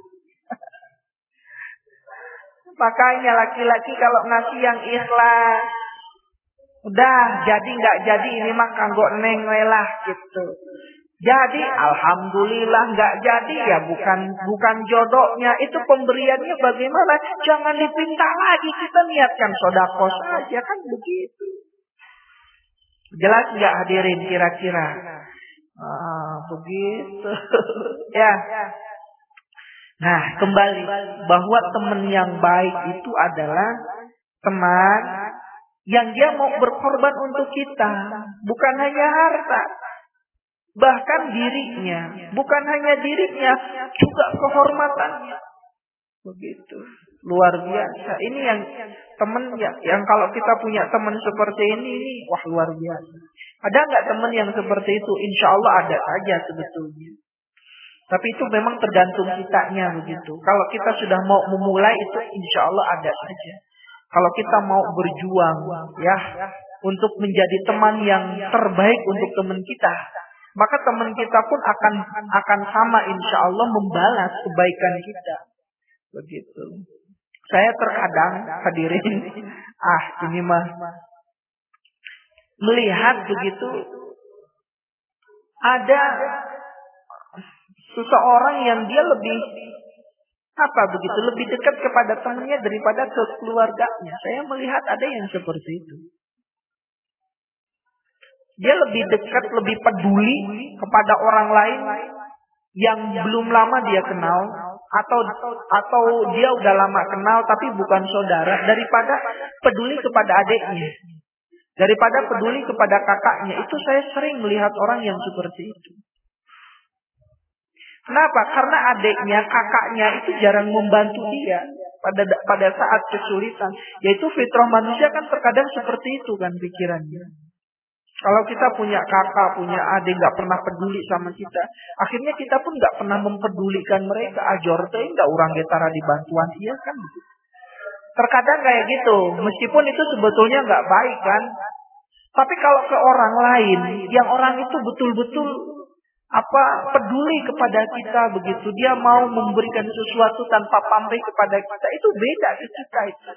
Makanya laki-laki kalau ngasih yang ikhlas, udah jadi nggak jadi ini mah kanggo neng lah gitu. Jadi alhamdulillah nggak jadi ya bukan bukan jodohnya, itu pemberiannya bagaimana? Jangan dipinta lagi, kita niatkan sedekah saja kan begitu. Jelas nggak hadirin kira-kira? Ah, begitu. Ya. Nah, kembali bahwa teman yang baik itu adalah teman yang dia mau berkorban untuk kita, bukan hanya harta, bahkan dirinya, bukan hanya dirinya, juga kehormatannya. Begitu. Luar biasa. Ini yang teman ya, yang kalau kita punya teman seperti ini, ini wah luar biasa. Ada nggak teman yang seperti itu? Insya Allah ada saja sebetulnya. Tapi itu memang tergantung kitanya begitu. Kalau kita sudah mau memulai itu insya Allah ada saja. Kalau kita mau berjuang ya untuk menjadi teman yang terbaik untuk teman kita, maka teman kita pun akan akan sama insya Allah membalas kebaikan kita. Begitu. Saya terkadang hadirin, ah ini mah melihat begitu ada seseorang yang dia lebih apa begitu lebih dekat kepada temannya daripada ke keluarganya. Saya melihat ada yang seperti itu. Dia lebih dekat, lebih peduli kepada orang lain yang belum lama dia kenal, atau atau dia udah lama kenal tapi bukan saudara, daripada peduli kepada adiknya, daripada peduli kepada kakaknya. Itu saya sering melihat orang yang seperti itu. Kenapa? Karena adiknya, kakaknya itu jarang membantu dia pada pada saat kesulitan. Yaitu fitrah manusia kan terkadang seperti itu kan pikirannya. Kalau kita punya kakak, punya adik nggak pernah peduli sama kita, akhirnya kita pun nggak pernah mempedulikan mereka. Ajor teh nggak urang getara di bantuan iya kan? Terkadang kayak gitu. Meskipun itu sebetulnya nggak baik kan. Tapi kalau ke orang lain, yang orang itu betul-betul apa peduli kepada kita begitu. Dia mau memberikan sesuatu tanpa pamrih kepada kita. Itu beda ke kita itu.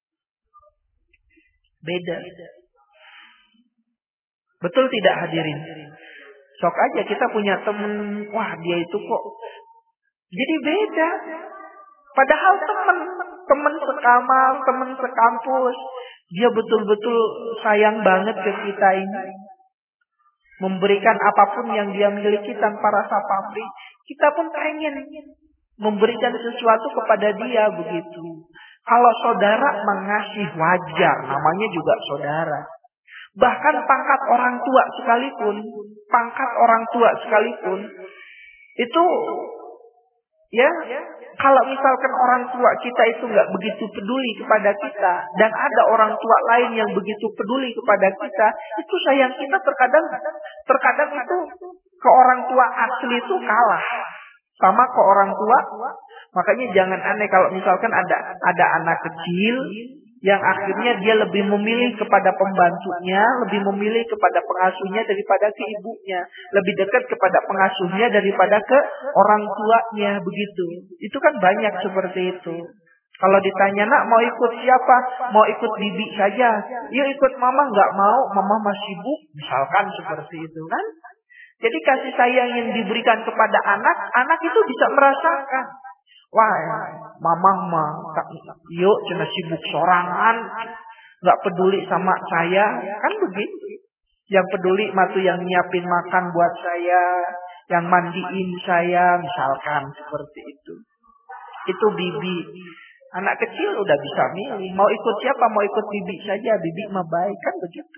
Beda. Betul tidak hadirin? Sok aja kita punya temen, wah dia itu kok jadi beda. Padahal teman, teman sekamar, teman sekampus, dia betul-betul sayang banget ke kita ini. Memberikan apapun yang dia miliki tanpa rasa pamrih. Kita pun pengen memberikan sesuatu kepada dia begitu. Kalau saudara mengasihi wajar, namanya juga saudara. Bahkan pangkat orang tua sekalipun, pangkat orang tua sekalipun, itu ya, kalau misalkan orang tua kita itu nggak begitu peduli kepada kita, dan ada orang tua lain yang begitu peduli kepada kita, itu sayang kita terkadang, terkadang itu ke orang tua asli itu kalah sama ke orang tua. Makanya jangan aneh kalau misalkan ada ada anak kecil yang akhirnya dia lebih memilih kepada pembantunya, lebih memilih kepada pengasuhnya daripada ke ibunya, lebih dekat kepada pengasuhnya daripada ke orang tuanya, begitu. Itu kan banyak seperti itu. Kalau ditanya, nak mau ikut siapa? Mau ikut bibi saja. Yuk ikut mama, nggak mau, mama masih sibuk. Misalkan seperti itu kan. Jadi kasih sayang yang diberikan kepada anak, anak itu bisa merasakan. Wah, mama mah, yuk cina sibuk sorangan, nggak peduli sama saya, kan begitu. Yang peduli matu yang nyiapin makan buat saya, yang mandiin saya, misalkan seperti itu. Itu bibi. Anak kecil udah bisa milih, mau ikut siapa, mau ikut bibi saja, bibi mah baik, kan begitu.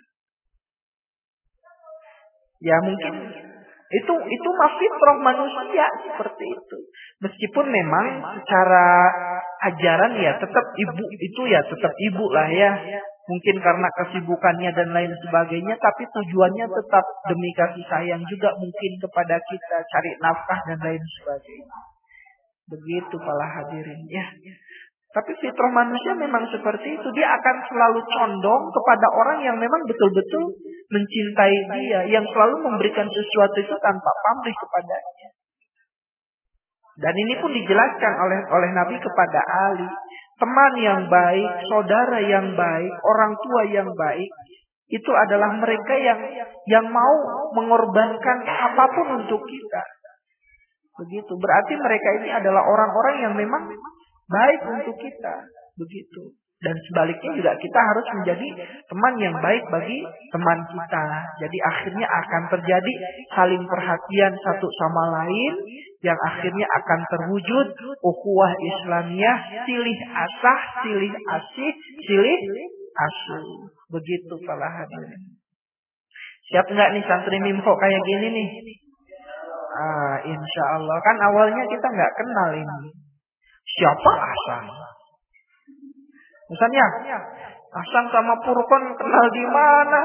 Ya mungkin itu itu mah fitrah manusia seperti itu. Meskipun memang secara ajaran ya tetap ibu itu ya tetap ibu lah ya. Mungkin karena kesibukannya dan lain sebagainya, tapi tujuannya tetap demi kasih sayang juga mungkin kepada kita, cari nafkah dan lain sebagainya. Begitu para hadirin ya. Tapi fitrah manusia memang seperti itu. Dia akan selalu condong kepada orang yang memang betul-betul mencintai dia. Yang selalu memberikan sesuatu itu tanpa pamrih kepadanya. Dan ini pun dijelaskan oleh oleh Nabi kepada Ali. Teman yang baik, saudara yang baik, orang tua yang baik, itu adalah mereka yang yang mau mengorbankan apapun untuk kita. Begitu. Berarti mereka ini adalah orang-orang yang memang baik untuk kita, begitu. Dan sebaliknya juga kita harus menjadi teman yang baik bagi teman kita. Jadi akhirnya akan terjadi saling perhatian satu sama lain, yang akhirnya akan terwujud ukhuwah Islamiyah, silih asah, silih asih, silih asuh. Begitu para hadirin. Siap nggak nih santri mimpo kayak gini nih? Ah, insya Allah. Kan awalnya kita nggak kenal ini. Siapa Ahsan? Misalnya, Ahsan sama Purkon kenal di mana?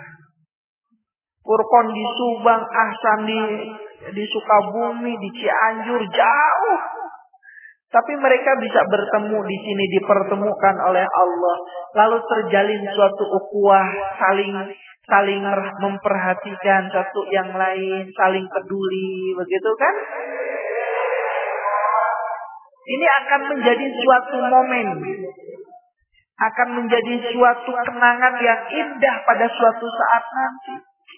Purkon di Subang, Ahsan di di Sukabumi, di Cianjur, jauh. Tapi mereka bisa bertemu di sini, dipertemukan oleh Allah. Lalu terjalin suatu ukhuwah, saling saling memperhatikan satu yang lain, saling peduli, begitu kan? Ini akan menjadi suatu momen, akan menjadi suatu kenangan yang indah pada suatu saat nanti.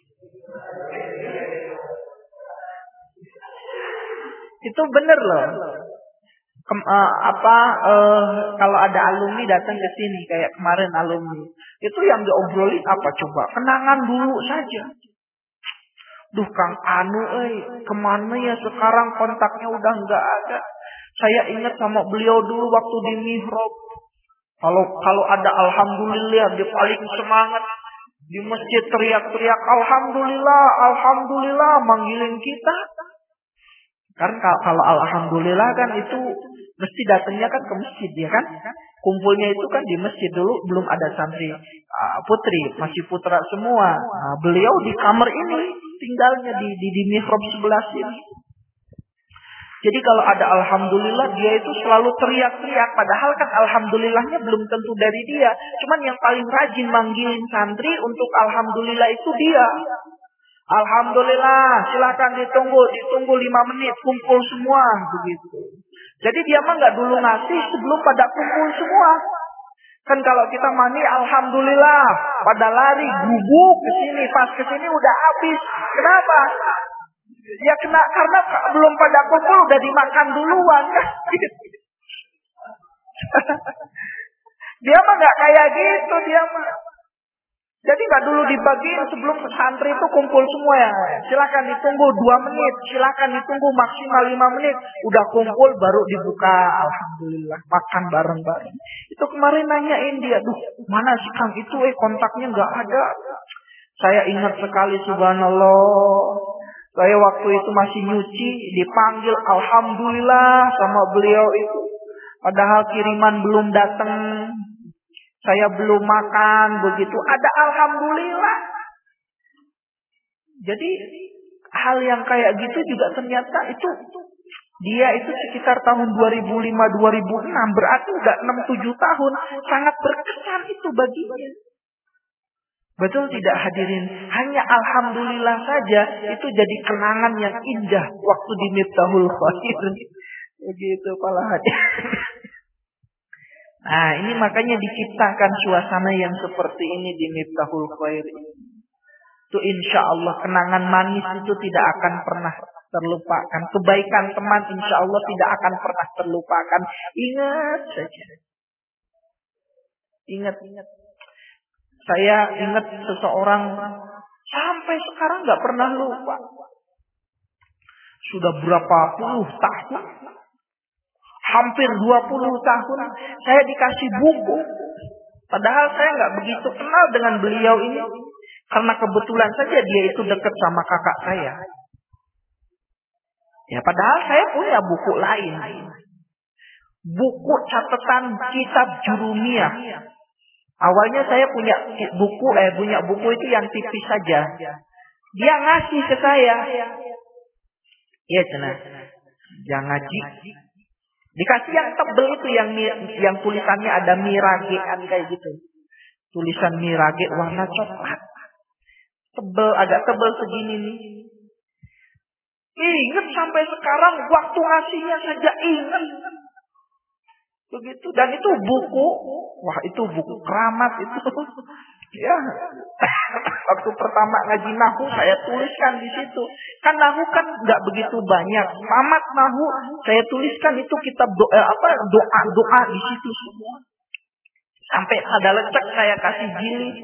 Itu benar loh. Kem, uh, apa uh, kalau ada alumni datang ke sini kayak kemarin alumni, itu yang diobrolin apa coba? Kenangan dulu saja. Duh Kang Anu, eh kemana ya sekarang, kontaknya udah nggak ada. Saya ingat sama beliau dulu waktu di mihrab. Kalau kalau ada alhamdulillah dia paling semangat di masjid, teriak-teriak alhamdulillah, alhamdulillah, manggilin kita. Kan kalau alhamdulillah kan itu mesti datangnya kan ke masjid ya kan. Kumpulnya itu kan di masjid dulu, belum ada santri uh, putri, masih putra semua. Nah, beliau di kamar ini tinggalnya di di, di mihrab sebelah sini. Jadi kalau ada alhamdulillah dia itu selalu teriak-teriak. Padahal kan alhamdulillahnya belum tentu dari dia. Cuman yang paling rajin manggilin santri untuk alhamdulillah itu dia. Alhamdulillah, silakan ditunggu, ditunggu lima menit, kumpul semua, begitu. Jadi dia mah nggak dulu ngasih sebelum pada kumpul semua. Kan kalau kita mandi, alhamdulillah, pada lari gubuk ke sini, pas ke sini udah habis. Kenapa? Ya kena karena belum pada kumpul udah dimakan duluan kan. Dia mah nggak kayak gitu, dia mah. Jadi nggak dulu dibagiin sebelum santri itu kumpul semua ya. Silakan ditunggu dua menit, silakan ditunggu maksimal lima menit. Udah kumpul baru dibuka. Alhamdulillah makan bareng-bareng. Itu kemarin nanyain dia, duh mana sih Kang itu eh kontaknya nggak ada. Saya ingat sekali subhanallah. Saya waktu itu masih nyuci, dipanggil alhamdulillah sama beliau itu. Padahal kiriman belum datang. Saya belum makan, begitu. Ada alhamdulillah. Jadi hal yang kayak gitu juga ternyata itu dia itu sekitar tahun dua ribu lima dua ribu enam, berarti udah enam tujuh tahun, sangat berkesan itu baginya. Betul tidak hadirin? Hanya alhamdulillah saja itu jadi kenangan yang indah waktu di Miftahul Khair. Begitu pala hadirin. Nah, ini makanya diciptakan suasana yang seperti ini di Miftahul Khair. Itu insya Allah kenangan manis itu tidak akan pernah terlupakan. Kebaikan teman insya Allah tidak akan pernah terlupakan. Ingat saja. Ingat, ingat. Saya ingat seseorang sampai sekarang nggak pernah lupa. Sudah berapa puluh tahun. Hampir dua puluh tahun saya dikasih buku. Padahal saya nggak begitu kenal dengan beliau ini. Karena kebetulan saja dia itu dekat sama kakak saya. Ya padahal saya punya buku lain. Buku catatan kitab Jurumiyah. Awalnya saya punya buku, eh punya buku itu yang tipis saja. Dia ngasih ke saya. Iya cenah. Jangan ngaji. Dikasih yang tebel itu yang yang tulisannya ada miragean kayak gitu. Tulisan mirage warna coklat. Tebel, agak tebel segini nih. Ingat sampai sekarang waktu ngasihnya saja ingat. Begitu. Dan itu buku. Wah itu buku keramat itu. Ya. Waktu pertama ngaji nahu saya tuliskan di situ. Kan nahu kan nggak begitu banyak. Tamat nahu saya tuliskan itu kitab doa apa doa doa di situ semua. Sampai ada lecek saya kasih jilid.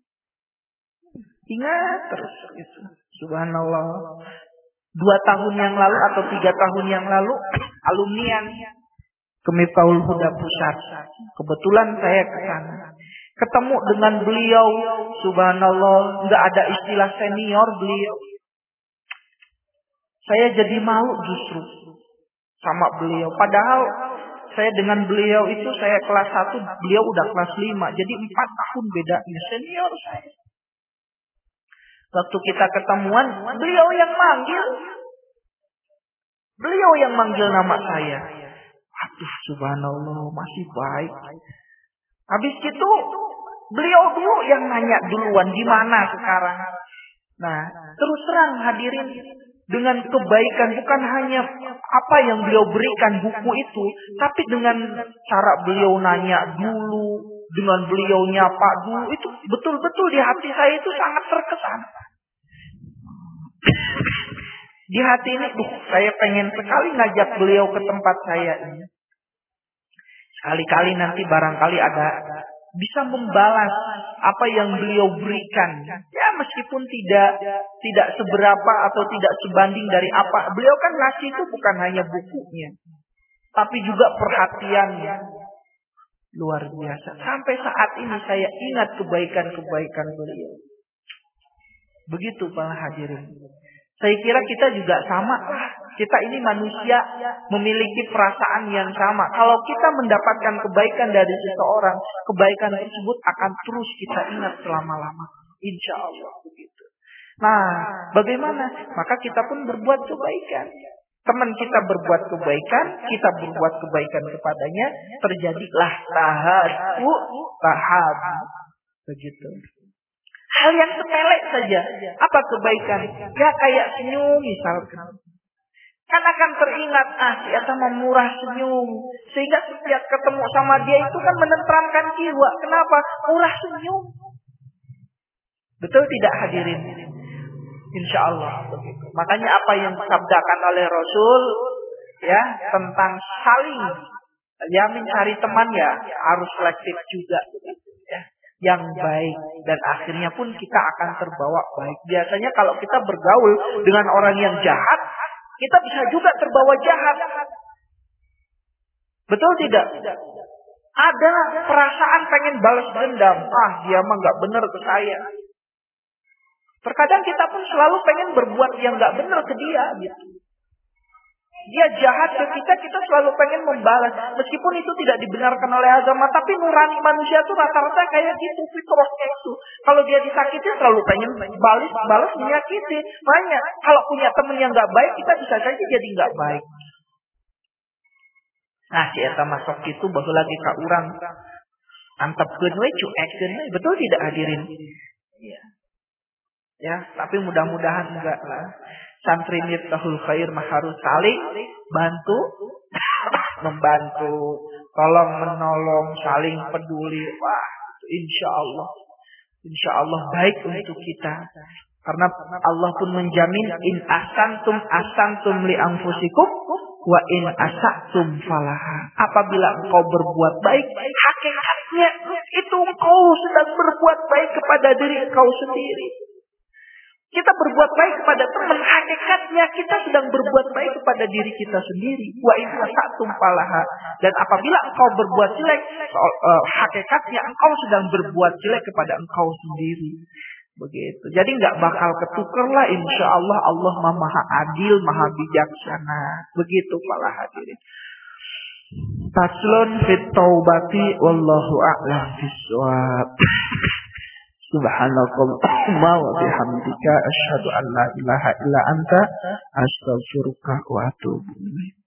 Ingat terus itu. Subhanallah. Dua tahun yang lalu atau tiga tahun yang lalu alumnian ke Miftahul Huda Pusat. Kebetulan saya ke sana. Ketemu dengan beliau, subhanallah, nggak ada istilah senior beliau. Saya jadi malu justru sama beliau. Padahal saya dengan beliau itu saya kelas satu, beliau udah kelas lima. Jadi empat tahun bedanya senior saya. Waktu kita ketemuan, beliau yang manggil. Beliau yang manggil nama saya. Aduh subhanallah, masih baik. Habis itu beliau dulu yang nanya duluan gimana sekarang. Nah, terus terang hadirin dengan kebaikan bukan hanya apa yang beliau berikan buku itu, tapi dengan cara beliau nanya dulu, dengan beliau nyapa dulu, itu betul-betul di hati saya itu sangat terkesan. Di hati ini, duh, saya pengen sekali ngajak beliau ke tempat saya ini. Sekali-kali nanti barangkali ada bisa membalas apa yang beliau berikan. Ya meskipun tidak tidak seberapa atau tidak sebanding dari apa. Beliau kan ngasih itu bukan hanya bukunya, tapi juga perhatiannya. Luar biasa. Sampai saat ini saya ingat kebaikan-kebaikan beliau. Begitu para hadirin. Saya kira kita juga sama. Kita ini manusia memiliki perasaan yang sama. Kalau kita mendapatkan kebaikan dari seseorang, kebaikan tersebut akan terus kita ingat selama-lama. Insya Allah begitu. Nah, bagaimana? Maka kita pun berbuat kebaikan. Teman kita berbuat kebaikan, kita berbuat kebaikan kepadanya, terjadilah tahadu tahab. Begitu. Hal yang sepele saja. Apa kebaikan? Ya kayak senyum misalkan. Kan akan teringat, ah si Eta murah senyum. Sehingga setiap ketemu sama dia itu kan menenteramkan jiwa. Kenapa? Murah senyum. Betul tidak hadirin? Insya Allah begitu. Makanya apa yang disabdakan oleh Rasul ya tentang saling ya mencari teman ya harus selektif juga ya, yang baik dan akhirnya pun kita akan terbawa baik. Biasanya kalau kita bergaul dengan orang yang jahat, kita bisa juga terbawa jahat. Betul tidak? Ada perasaan pengen balas dendam. Ah, dia mah nggak benar ke saya. Terkadang kita pun selalu pengen berbuat yang nggak benar ke dia gitu. Dia jahat ke kita, kita selalu pengen membalas. Meskipun itu tidak dibenarkan oleh agama, tapi nurani manusia itu rata-rata kayak gitu, fitrahnya itu. Kalau dia disakiti selalu pengen balas, balas menyakiti. Makanya kalau punya teman yang nggak baik, kita bisa saja jadi nggak baik. Nah, si eta masuk itu baru lagi ka urang antepkeun we cuekeun we, betul tidak hadirin? Iya. Ya, tapi mudah-mudahan enggak lah. Santri Miftahul Khair mah harus saling bantu, membantu, tolong menolong, saling peduli. Wah, insya Allah, insya Allah baik untuk kita. Karena Allah pun menjamin in asantum asantum li anfusikum wa in asatum falaha. Apabila engkau berbuat baik, hakikatnya itu engkau sedang berbuat baik kepada diri engkau sendiri. Kita berbuat baik kepada teman, hakikatnya kita sedang berbuat baik kepada diri kita sendiri. Wa in asatum falaha. Dan apabila engkau berbuat jelek, soal, uh, hakikatnya engkau sedang berbuat jelek kepada engkau sendiri. Begitu. Jadi nggak bakal ketukar lah, insya Allah. Allah maha adil, maha bijaksana. Begitu para hadirin. Faslun fit taubati wallahu a'lam bishawab. Subhanakallahumma wa bihamdika asyhadu an la ilaha illa anta astaghfiruka wa atubu ilaik.